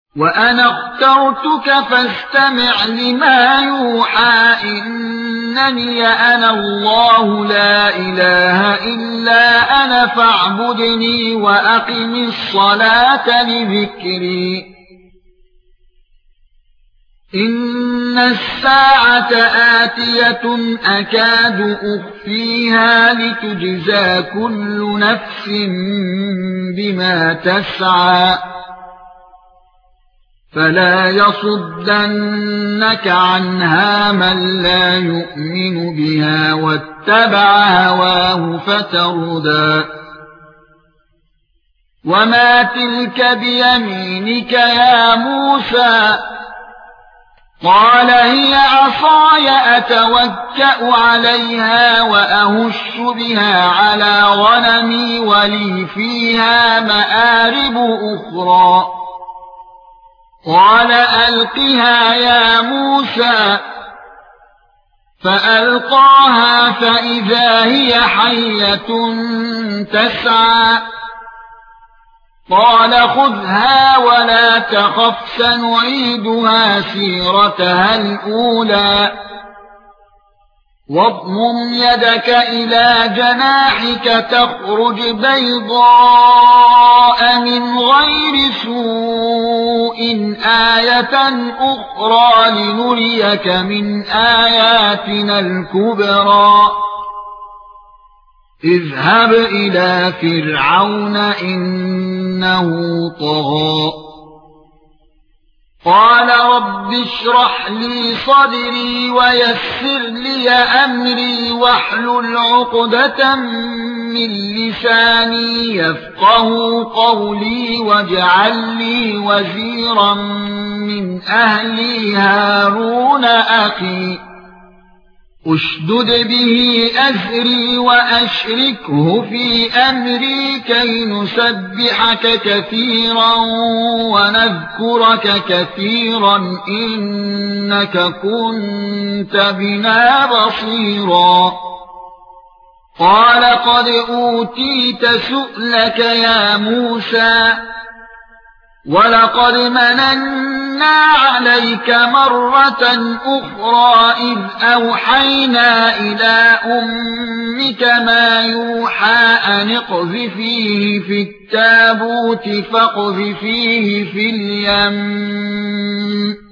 وَأَنَا اخْتَرْتُكَ فَاسْتَمِعْ لِمَا يُوحَى إِنَّنِي أَنَا اللَّهُ لَا إِلَٰهَ إِلَّا أَنَا فَاعْبُدْنِي وَأَقِمِ الصَّلَاةَ لِذِكْرِي إِنَّ السَّاعَةَ آتِيَةٌ أَكَادُ أُخْفِيهَا لِتُجْزَى كُلُّ نَفْسٍ بِمَا تَسْعَى فلا يصدنك عنها من لا يؤمن بها واتبع هواه فتردى وما تلك بيمينك يا موسى قال هي عصاي أتوكأ عليها وأهش بها على غنمي ولي فيها مآرب أخرى قال ألقها يا موسى فألقاها فإذا هي حية تسعى قال خذها ولا تخف سنعيدها سيرتها الأولى واضمم يدك إلى جناحك تخرج بيضاء من غير سوء آية أخرى لنريك من آياتنا الكبرى اذهب إلى فرعون إنه طغى قال رب اشرح لي صدري ويسر لي أمري واحلل عقدة من لساني يفقهوا قولي واجعل لي وزيرا من أهلي هارون أخي اشدد به أزري وأشركه في أمري كي نسبحك كثيرا ونذكرك كثيرا إنك كنت بنا بصيرا قال قد أوتيت سؤلك يا موسى وَلَقَدْ مَنَنَّا عَلَيْكَ مَرَّةً أُخْرَى إِذْ أَوْحَيْنَا إِلَى أُمِّكَ مَا يُوحَى أَنِ اقْذِفِيهِ فِي التَّابُوتِ فَاقْذِفِيهِ فِي الْيَمِّ